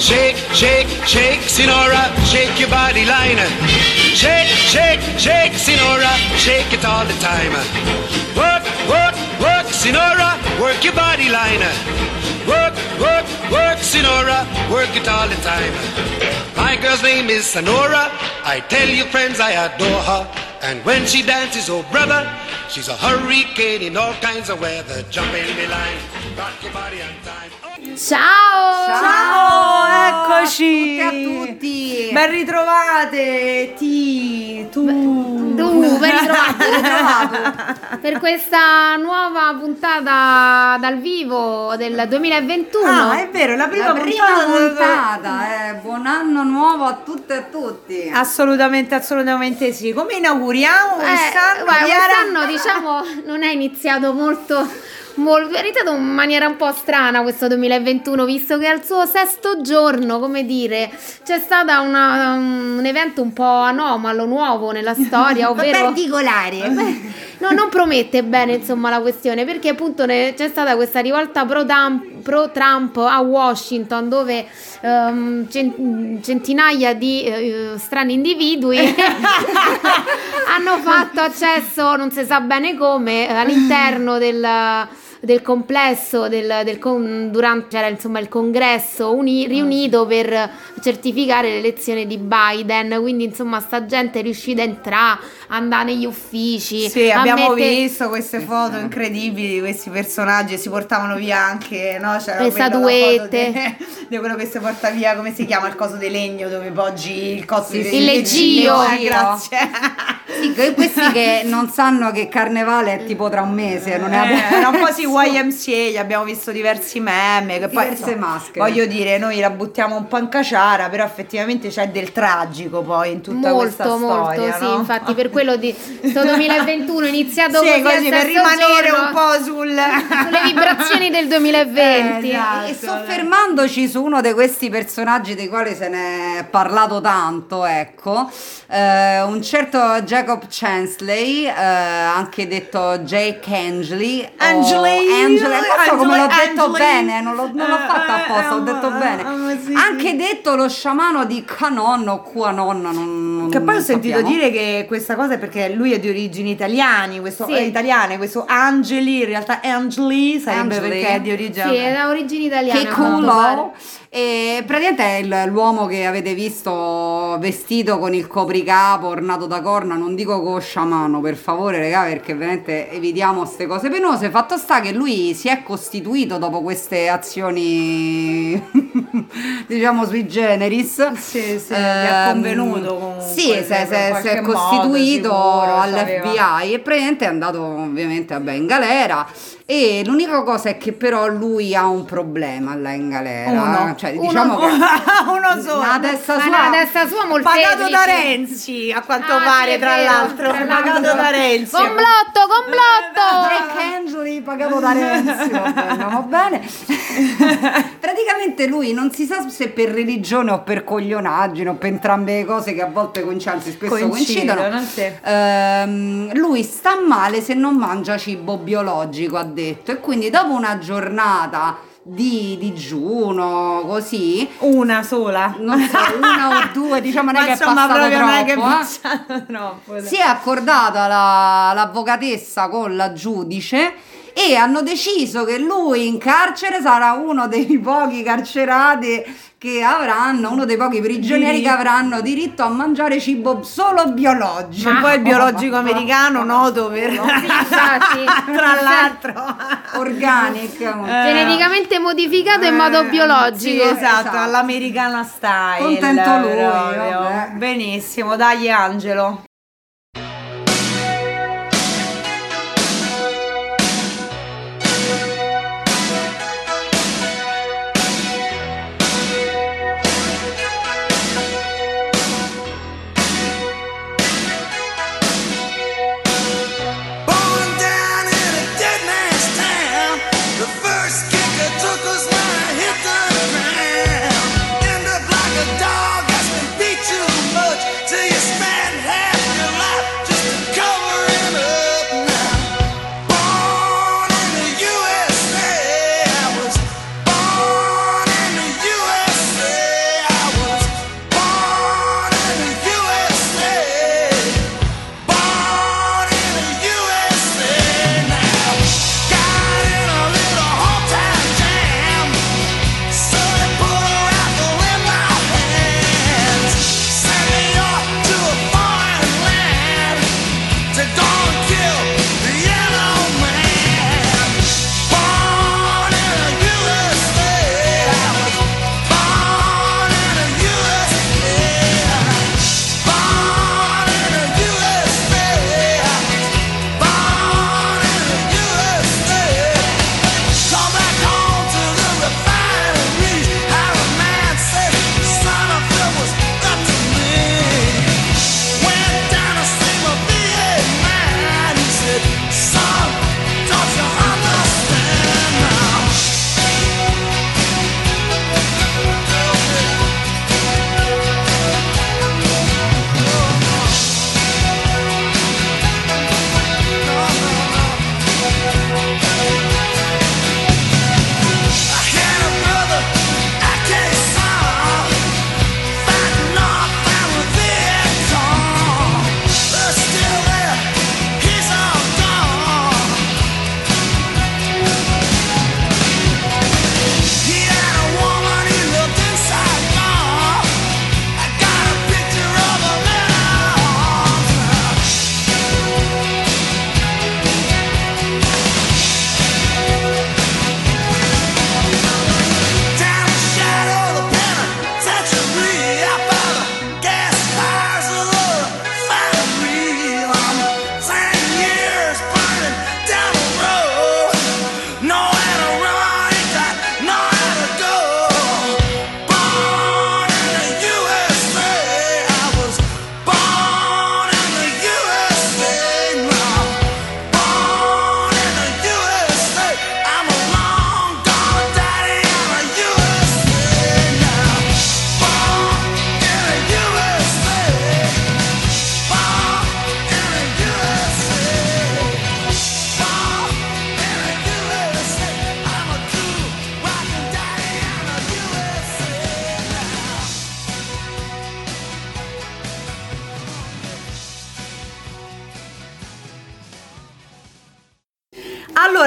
Shake, shake, shake, Sinora, shake your body line. Shake, shake, shake, Sinora, shake it all the time. Work, work, work, Sinora, work your body line. Work, work, work, Sinora, work it all the time. My girl's name is Sonora. I tell you friends, I adore her. And when she dances, oh brother, she's a hurricane in all kinds of weather. Jump in the line, rock your body on time. Ciao! Ciao, eccoci! Tutti a tutti! Ben ritrovate! Ben ritrovato per questa nuova puntata dal vivo del 2021. Ah, è vero, la prima puntata. Buon anno nuovo a tutte e a tutti. Assolutamente sì. Come inauguriamo quest'anno? Quest'anno diciamo non è iniziato molto è iniziato in maniera un po' strana questo 2021, visto che al suo sesto giorno, come dire, c'è stata un evento un po' anomalo, nuovo nella storia, ovvero particolare. No, non promette bene insomma la questione, perché appunto c'è stata questa rivolta pro Trump a Washington, dove centinaia di strani individui hanno fatto accesso, non si sa bene come, all'interno del complesso durante c'era insomma il congresso riunito per certificare l'elezione di Biden. Quindi insomma sta gente è riuscita a entrare, andare negli uffici. Sì, abbiamo visto queste foto incredibili di questi personaggi e si portavano via anche, no? C'era le statuette di quello che si porta via, come si chiama, il coso di legno dove poggi il coso il leggio. Grazie. Sì, questi che non sanno che Carnevale è tipo tra un mese, non è era un po' sì YMCA, abbiamo visto diversi meme, che poi diverse maschere. Voglio dire, noi la buttiamo un po' in caciara, però effettivamente c'è del tragico poi in tutta questa storia, molto, no? sì, infatti per quello di sto 2021 è iniziato sì, così per rimanere giorno, un po' sulle vibrazioni del 2020. Esatto. E soffermandoci su uno di questi personaggi dei quali se ne è parlato tanto, ecco, un certo Jacob Chansley, anche detto Jake Angley, non so come l'ho detto bene, non l'ho fatta apposta, ho detto bene. Sì, anche detto lo sciamano di Qanon o QAnon, che poi ho sentito sappiamo. dire che questa cosa è perché lui è di origini italiane, questo Angeli, in realtà Angeli sarebbe Angeli. perché è di origine. Sì, ha origini italiane. Che culo! E praticamente è l'uomo che avete visto vestito con il copricapo ornato da corna, non dico con sciamano, per favore raga, perché veramente evitiamo queste cose penose. Fatto sta che lui si è costituito dopo queste azioni diciamo sui generis. Sì, è convenuto comunque. Sì, si è costituito all'FBI e praticamente è andato ovviamente in galera. E l'unica cosa è che però lui ha un problema là in galera. Diciamo che uno solo. una testa sua molteplici. Pagato da Renzi, a quanto pare, sì, tra l'altro. Pagato da Renzi. Complotto! Jack Angeli pagato da Renzi. Vabbè, andiamo bene. Praticamente lui non si sa se per religione o per coglionaggine o per entrambe le cose che a volte anzi spesso coincidono. Lui sta male se non mangia cibo biologico, ha detto, e quindi dopo una giornata di digiuno così, una sola, non so, una o due, diciamo, non è che è passato troppo, si è accordata l'avvocatessa con la giudice e hanno deciso che lui in carcere sarà uno dei pochi carcerati che avranno, uno dei pochi prigionieri che avranno diritto a mangiare cibo solo biologico. Ma poi il biologico americano noto per tra l'altro organic, geneticamente modificato in modo biologico. Sì, esatto, all'americana style. Contento lui, vabbè. Benissimo, dai Angelo. Till you spend half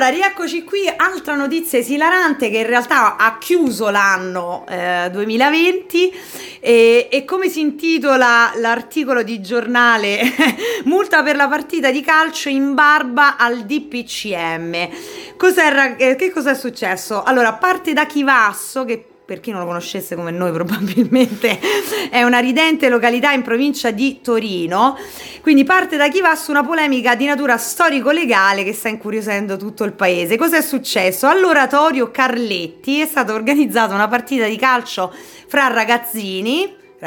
Allora, rieccoci qui, altra notizia esilarante che in realtà ha chiuso l'anno 2020 e come si intitola l'articolo di giornale multa per la partita di calcio in barba al DPCM. Che cos'è successo? Allora, parte da Chivasso, che per chi non lo conoscesse come noi probabilmente è una ridente località in provincia di Torino, quindi parte da Chivasso una polemica di natura storico-legale che sta incuriosendo tutto il paese. Cos'è successo? All'oratorio Carletti è stata organizzata una partita di calcio fra ragazzini,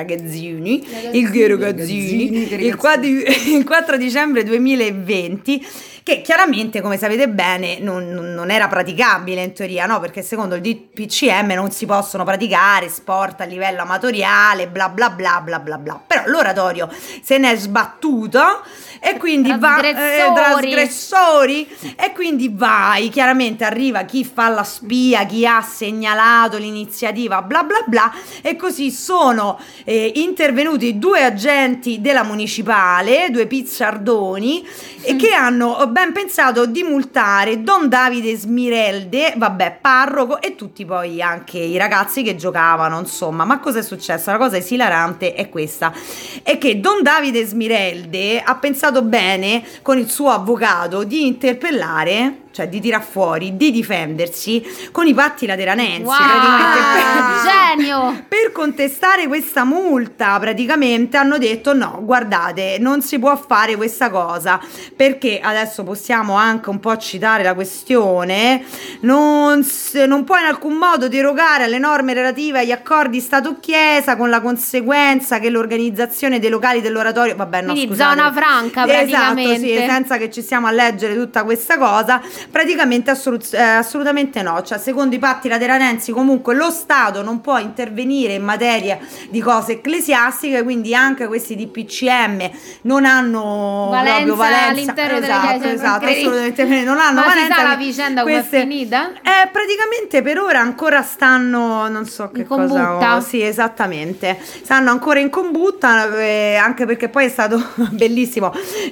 il 4 dicembre 2020, che chiaramente, come sapete bene, non era praticabile in teoria, no? Perché secondo il DPCM non si possono praticare sport a livello amatoriale, bla bla bla bla bla bla. Però l'oratorio se ne è sbattuto e quindi trasgressori, e quindi chiaramente arriva chi fa la spia, chi ha segnalato l'iniziativa, bla bla bla, e così sono intervenuti 2 agenti della municipale, 2 pizzardoni, che hanno ben pensato di multare Don Davide Smirelde, parroco, e tutti poi anche i ragazzi che giocavano, insomma. Ma cosa è successo? La cosa esilarante è questa, è che Don Davide Smirelde ha pensato bene con il suo avvocato di interpellare, cioè di tirar fuori, di difendersi con i patti lateranensi. Genio! Per contestare questa multa praticamente hanno detto no, guardate, non si può fare questa cosa, perché adesso possiamo anche un po' citare la questione, non può in alcun modo derogare alle norme relative agli accordi Stato-Chiesa, con la conseguenza che l'organizzazione dei locali dell'oratorio, quindi zona franca praticamente. Esatto, sì, senza che ci stiamo a leggere tutta questa cosa. Praticamente assolutamente no, cioè secondo i patti lateranensi comunque lo Stato non può intervenire in materia di cose ecclesiastiche, quindi anche questi DPCM non hanno valenza all'interno delle chiese. Esatto, assolutamente non hanno ma valenza. Ma si sa la vicenda come è finita? Praticamente per ora ancora stanno, non so che in combutta. cosa. Sì, esattamente, stanno ancora in combutta, anche perché poi è stato bellissimo.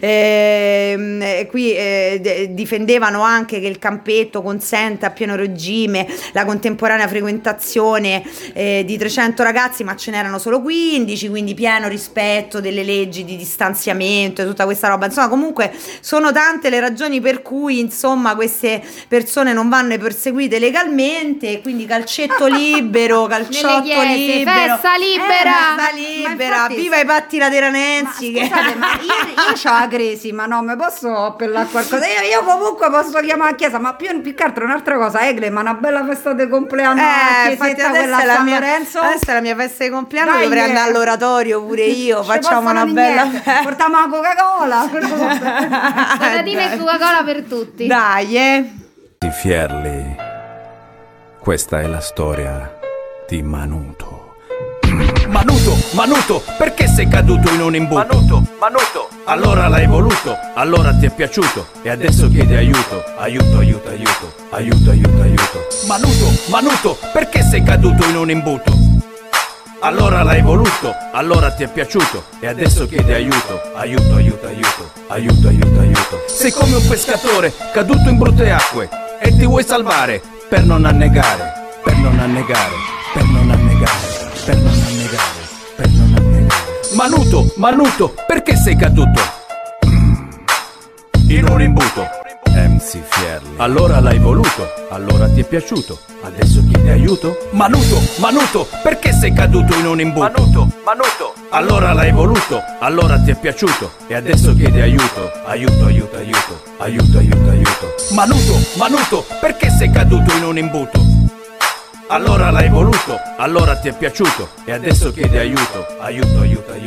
Qui difendevano anche che il campetto consente a pieno regime la contemporanea frequentazione di 300 ragazzi, ma ce n'erano solo 15, quindi pieno rispetto delle leggi di distanziamento e tutta questa roba. Insomma, comunque sono tante le ragioni per cui, insomma, queste persone non vanno perseguite legalmente, quindi calcetto libero, calciotto libero, festa libera, infatti, viva i patti lateranensi. Scusate, ma io c'ho la cresima, no? Mi posso appellare a qualcosa? Io comunque posso chiamare a chiesa, ma più che altro un'altra cosa, Egle, ma una bella festa di compleanno a chiesetta, quella a San Lorenzo. Adesso è la mia festa di compleanno, dovrei andare all'oratorio pure io, facciamo una bella festa. Portiamo la Coca-Cola. Patatine e Coca-Cola per tutti. Dai, Di Fierli, questa è la storia di Manuto. Manuto, perché sei caduto in un imbuto? Manuto, allora l'hai voluto, allora ti è piaciuto e adesso chiedi aiuto. Aiuto. Manuto, perché sei caduto in un imbuto? Allora l'hai voluto, allora ti è piaciuto e adesso chiedi aiuto. Aiuto. Sei come un pescatore caduto in brutte acque e ti vuoi salvare per non annegare. Manuto, perché sei caduto in un imbuto? MC Fierli, allora l'hai voluto, allora ti è piaciuto, adesso chiedi aiuto? Manuto, perché sei caduto in un imbuto? Manuto, allora l'hai voluto, allora ti è piaciuto e adesso chiedi aiuto. Aiuto. Manuto, perché sei caduto in un imbuto? Allora l'hai voluto, allora ti è piaciuto e adesso chiedi aiuto. Aiuto.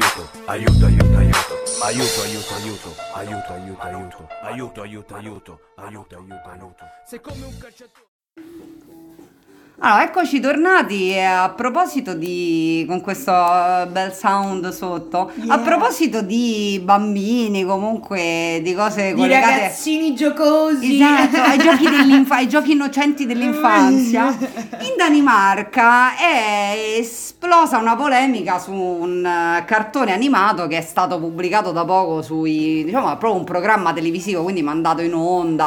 Sei come un calciatore. Allora, eccoci tornati a proposito di, con questo bel sound sotto, a proposito di bambini, comunque di cose collegate, di ragazzini giocosi, esatto, ai giochi innocenti dell'infanzia. In Danimarca è esplosa una polemica su un cartone animato che è stato pubblicato da poco sui, diciamo, proprio un programma televisivo, quindi mandato in onda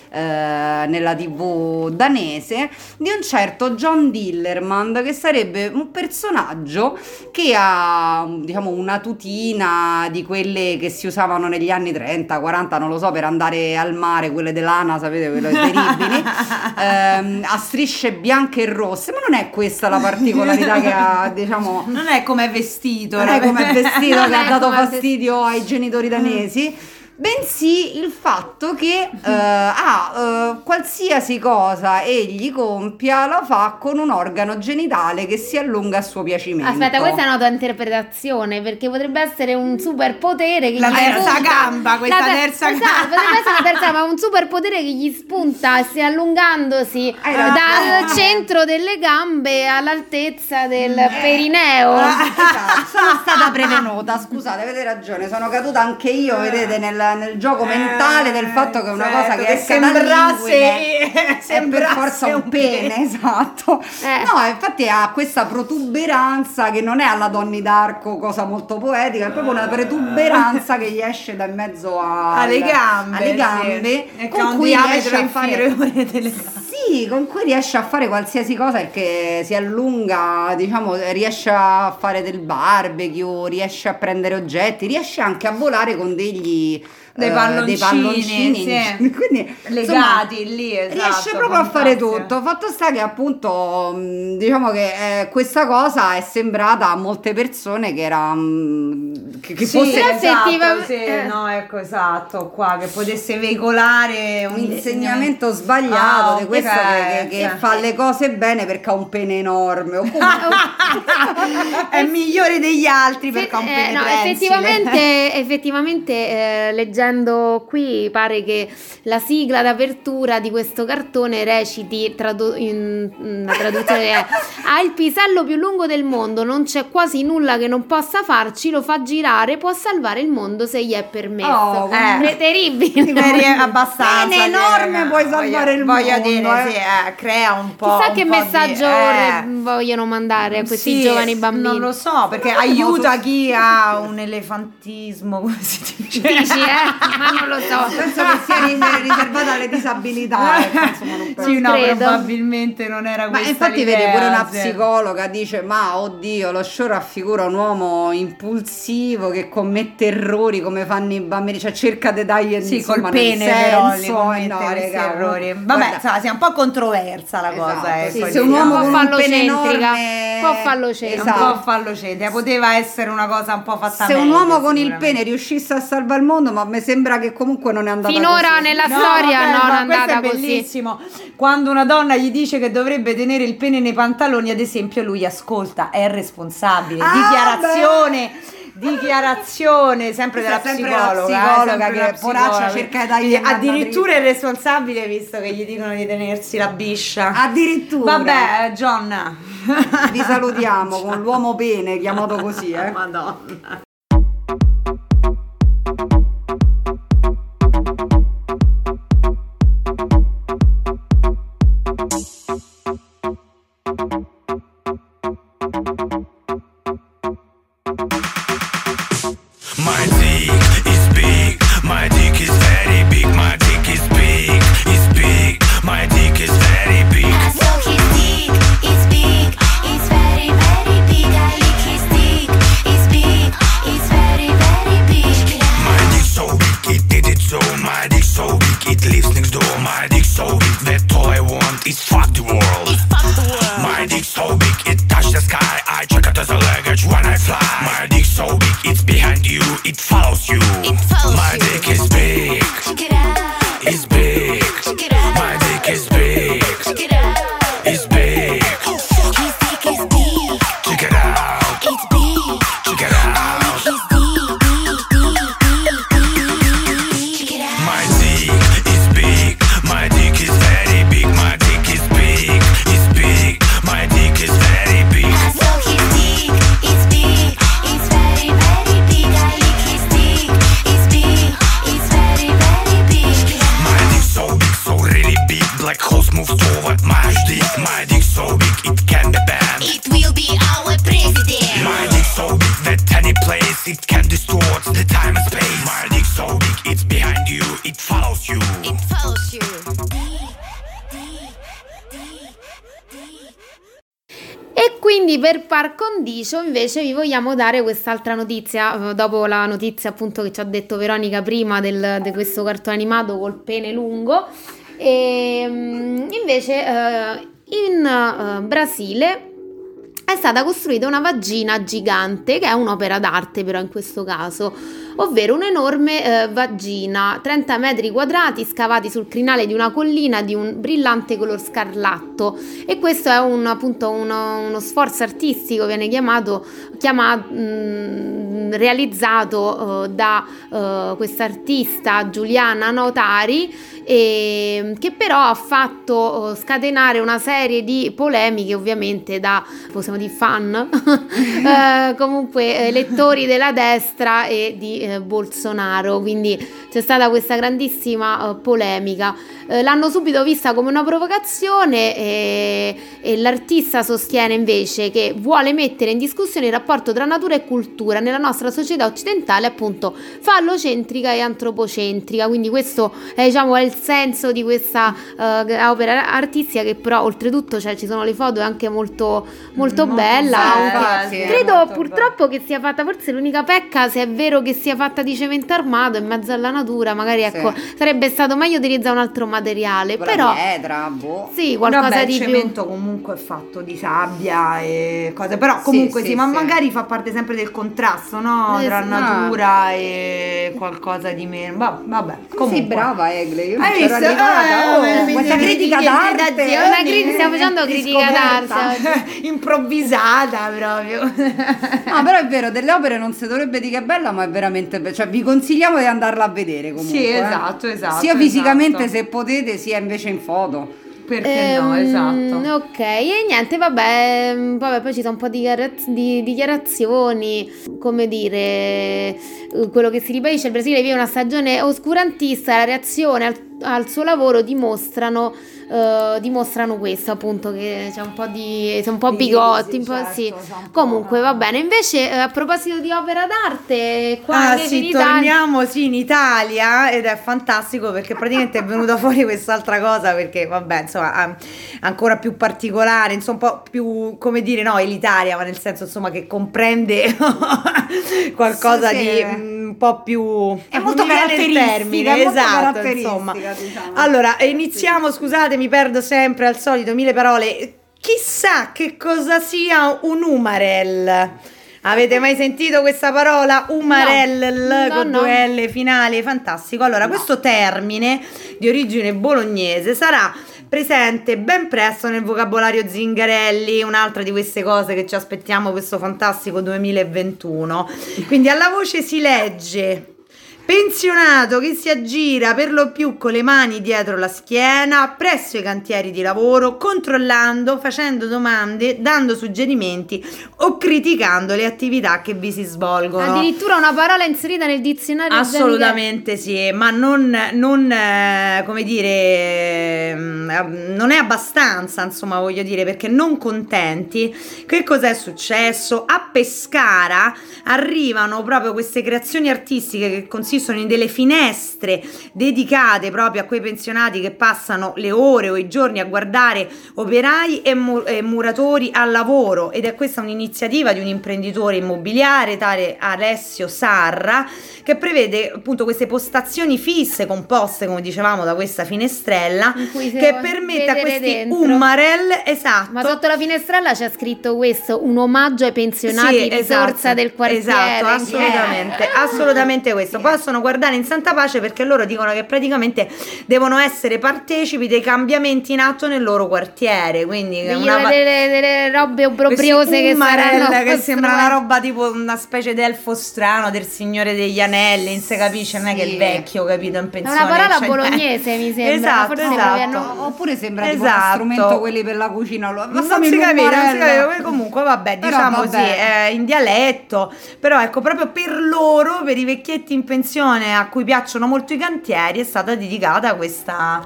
nella TV danese, di un certo John Dillermand, che sarebbe un personaggio che ha, diciamo, una tutina di quelle che si usavano negli anni 30, 40, non lo so, per andare al mare, quelle dell'ANA, sapete, quelle terribili, a strisce bianche e rosse, ma non è questa la particolarità che ha, diciamo, non è come è vestito, non è come è vestito che ha dato come fastidio ai genitori danesi, bensì il fatto che qualsiasi cosa egli compia la fa con un organo genitale che si allunga a suo piacimento. Aspetta, questa è una tua interpretazione, perché potrebbe essere un superpotere che la gli terza spunta, gamba, questa terza esatto, gamba. potrebbe essere una terza gamba, un superpotere che gli spunta, si allungandosi dal centro delle gambe all'altezza del perineo. Sono stata prevenuta, scusate, avete ragione, sono caduta anche io, vedete, nel gioco mentale del fatto che una cosa che esca dall'inguine è per forza un pene, esatto. No, infatti ha questa protuberanza che non è alla Donnie Darko, cosa molto poetica, è proprio una protuberanza che gli esce da in mezzo alle gambe, sì. con cui riesce a fare con cui riesce a fare qualsiasi cosa, perché si allunga, diciamo, riesce a fare del barbecue, riesce a prendere oggetti, riesce anche a volare con dei palloncini sì. Quindi, legati, insomma, lì, esatto, riesce proprio a fare tutto. Fatto sta che appunto diciamo che questa cosa è sembrata a molte persone che era che sì, fosse esatto, sì, no, ecco, esatto, qua che potesse veicolare un insegnamento sbagliato di questo che fa le cose bene perché ha un pene enorme o è migliore degli altri perché ha un pene effettivamente leggendo qui pare che la sigla d'apertura di questo cartone reciti una traduzione è: ha il pisello più lungo del mondo, non c'è quasi nulla che non possa farci, lo fa girare, può salvare il mondo se gli è permesso. Terribile, abbastanza pene enorme, puoi salvare il mondo, voglio dire, sì, crea un po'. Chissà che messaggio vogliono mandare a questi giovani bambini. Non lo so, perché aiuta chi ha un elefantismo, come si dice. Dici, ma non lo so. Penso che sia riservata alle disabilità. Insomma, non penso. Sì, no, probabilmente non era questa. Ma infatti l'idea, vedi, pure una psicologa dice: ma oddio, lo show raffigura un uomo impulsivo che commette errori come fanno i bambini, cioè cerca di dargli col pene però li commette errori. Vabbè, insomma, sia un po' controversa la cosa, sì, se un uomo con un pene enorme, un po' fallocentrica, un po' fallocentrica, poteva essere una cosa un po' fatta se meglio, un uomo con il pene riuscisse a salvare il mondo, ma mi sembra che comunque non è andata finora così. nella storia non è andata così. Bellissimo. Quando una donna gli dice che dovrebbe tenere il pene nei pantaloni, ad esempio, lui ascolta, è responsabile. Dichiarazione sempre della psicologa che poraccia cerca di dargli addirittura è responsabile, visto che gli dicono di tenersi la biscia. Addirittura. Vabbè, John, vi salutiamo con l'uomo pene, chiamato così, Madonna. My dick is big, my dick is very big, my dick is big, my dick is very big. I suck his dick, it's big, it's very, very big. I lick his dick, it's big, quindi per par condicio invece vi vogliamo dare quest'altra notizia, dopo la notizia appunto che ci ha detto Veronica prima di questo cartone animato col pene lungo. E invece in Brasile è stata costruita una vagina gigante, che è un'opera d'arte però in questo caso, ovvero un'enorme vagina, 30 metri quadrati scavati sul crinale di una collina di un brillante color scarlatto, e questo è appunto uno sforzo artistico, viene realizzato da quest'artista Giuliana Notari, che però ha fatto scatenare una serie di polemiche, ovviamente da, possiamo dire, fan comunque lettori della destra e di Bolsonaro, quindi c'è stata questa grandissima polemica. L'hanno subito vista come una provocazione e l'artista sostiene invece che vuole mettere in discussione il rapporto tra natura e cultura nella nostra società occidentale, appunto fallocentrica e antropocentrica, quindi questo è, diciamo, è il senso di questa opera artistica, che però oltretutto, cioè, ci sono le foto, è anche molto bella. Credo purtroppo che sia fatta, forse l'unica pecca, se è vero che sia fatta di cemento armato in mezzo alla natura, magari ecco, sarebbe stato meglio utilizzare un altro materiale, però pietra, sì, qualcosa di il più. cemento comunque è fatto di sabbia e cose, però comunque sì, ma magari fa parte sempre del contrasto, no? Tra natura e qualcosa di meno. Vabbè, comunque. Sì, brava Egle, io Hai visto? questa critica d'arte, stiamo facendo critica d'arte improvvisata proprio. No, però è vero, delle opere non si dovrebbe dire che è bella, ma è veramente cioè vi consigliamo di andarla a vedere comunque. Sì, esatto. Sia fisicamente, se potete, sia invece in foto. Perché no, esatto. Ok, e niente, vabbè, poi ci sono un po' di dichiarazioni, come dire, quello che si ribadisce: il Brasile vive una stagione oscurantista, la reazione al suo lavoro dimostrano questo, appunto, che c'è un po' bigotti, un po', certo, sì. Comunque va bene. Invece a proposito di opera d'arte, qua invece in Italia, torniamo in Italia, ed è fantastico perché praticamente è venuta fuori quest'altra cosa, perché vabbè, insomma, ancora più particolare, insomma, un po' più, come dire, no, elitaria, ma nel senso, insomma, che comprende qualcosa di un po' più, è molto caratteristica, esatto, insomma. Diciamo. Allora, iniziamo, scusate, mi perdo sempre al solito, mille parole. Chissà che cosa sia un umarell. Avete mai sentito questa parola? Umarell, con due L finali, fantastico. Allora, questo termine di origine bolognese sarà presente ben presto nel vocabolario Zingarelli, un'altra di queste cose che ci aspettiamo questo fantastico 2021. Quindi alla voce si legge: pensionato che si aggira per lo più con le mani dietro la schiena presso i cantieri di lavoro, controllando, facendo domande, dando suggerimenti o criticando le attività che vi si svolgono. Addirittura una parola inserita nel dizionario. Assolutamente sì, ma non come dire, non è abbastanza, insomma, voglio dire, perché non contenti, che cos'è successo? A Pescara arrivano proprio queste creazioni artistiche che consistono in delle finestre dedicate proprio a quei pensionati che passano le ore o i giorni a guardare operai e muratori al lavoro, ed è questa un'iniziativa di un imprenditore immobiliare, tale Alessio Sarra, che prevede appunto queste postazioni fisse composte, come dicevamo, da questa finestrella, che permette a questi umarell, esatto. Ma sotto la finestrella c'è scritto questo: un omaggio ai pensionati, risorsa del quartiere. Esatto, assolutamente questo. Possono guardare in santa pace, perché loro dicono che praticamente devono essere partecipi dei cambiamenti in atto nel loro quartiere, quindi delle robe obbrobriose che saranno, che sembra una roba tipo una specie d'elfo strano del Signore degli Anelli, non si capisce, non è che è vecchio, capito, in pensione. È una parola bolognese, mi sembra. Esatto. Oppure sembra tipo uno strumento quelli per la cucina. Non si capisce, comunque vabbè, diciamo così, è in dialetto, però ecco, proprio per loro, per i vecchietti in pensione a cui piacciono molto i cantieri, è stata dedicata questa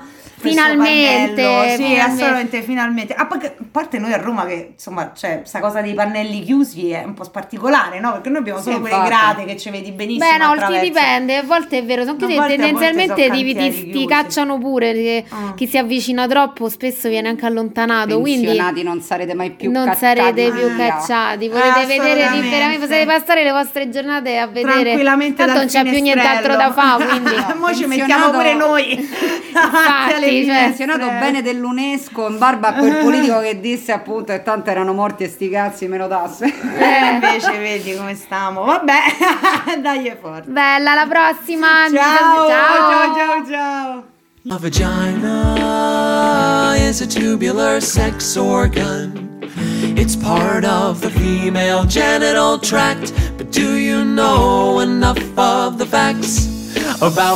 Finalmente, pannello. Sì, finalmente. assolutamente, finalmente. A parte noi a Roma che insomma c'è sta cosa dei pannelli chiusi è un po' particolare, no? Perché noi abbiamo solo quelle infatti. grate che ci vedi benissimo. Beh, no, attraverso. dipende, a volte è vero, sono A chiusi, volte- a volte tendenzialmente sono ti cantieri ti chiusi. cacciano pure, perché chi si avvicina troppo spesso viene anche allontanato, quindi Pensionati non sarete mai più non cacciati sarete più via. cacciati, potete vedere Assolutamente. veramente, potete passare le vostre giornate a vedere, Tranquillamente tanto dal non c'è più nient'altro da fare, quindi Mo ci Pensionato- mettiamo pure noi. Infatti, cioè, Pensionato bene dell'UNESCO in barba a quel politico che disse appunto che tanto erano morti e sti cazzi meno tasse. Invece vedi come stiamo. Vabbè, dai è forte. bella, alla prossima. Ciao, Ciao. ciao, ciao. A vagina is a tubular sex organ. It's part of the female genital tract. But do you know enough of the facts about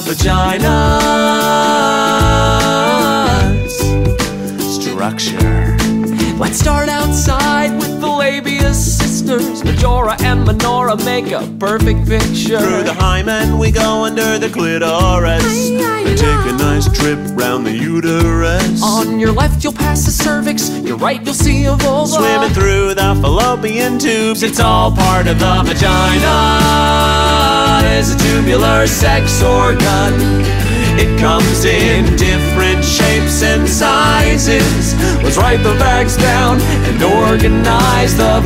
vaginas? Structure. Let's start outside with the labia sisters. Majora and Minora make a perfect picture. Through the hymen we go under the clitoris. Take a nice trip round the uterus. On your left you'll pass the cervix, your right you'll see a vulva. Swimming through the fallopian tubes. It's all part of the vagina. It's a tubular sex organ. It comes in different shapes and sizes. Let's write the facts down and organize the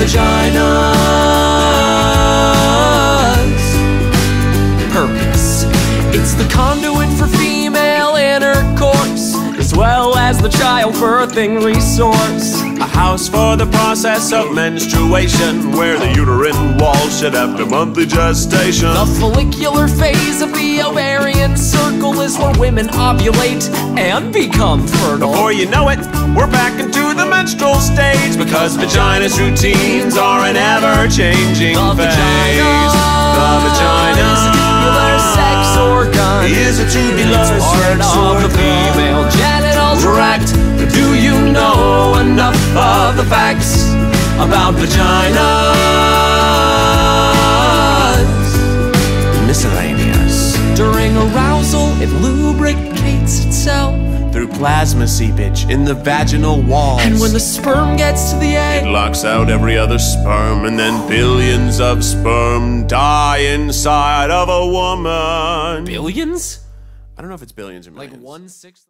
vaginas. Purpose. It's the conduit for female intercourse, as well as the childbirthing resource. A house for the process of menstruation, where the uterine walls should after monthly gestation. The follicular phase of the ovarian circle is where women ovulate and become fertile. Before you know it, we're back into the menstrual stage, because vagina's routines are an ever-changing The phase. vagina is a tubular sex organ. Is a tubular It's part sex of the organ. female genital tract. But do you know enough of the facts about vaginas? Miscellaneous. During arousal, it lubricates itself. Through plasma seepage in the vaginal walls. And when the sperm gets to the it egg, locks out every other sperm, and then billions of sperm die inside of a woman. billions? I don't know if it's billions or Like millions. 1/6.